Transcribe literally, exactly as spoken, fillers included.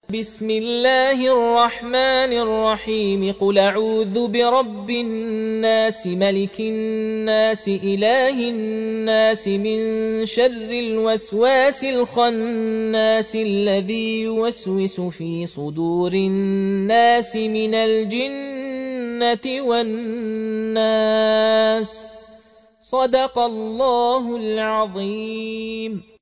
بسم الله الرحمن الرحيم قل أعوذ برب الناس ملك الناس إله الناس من شر الوسواس الخناس الذي يوسوس في صدور الناس من الجنة والناس. صدق الله العظيم.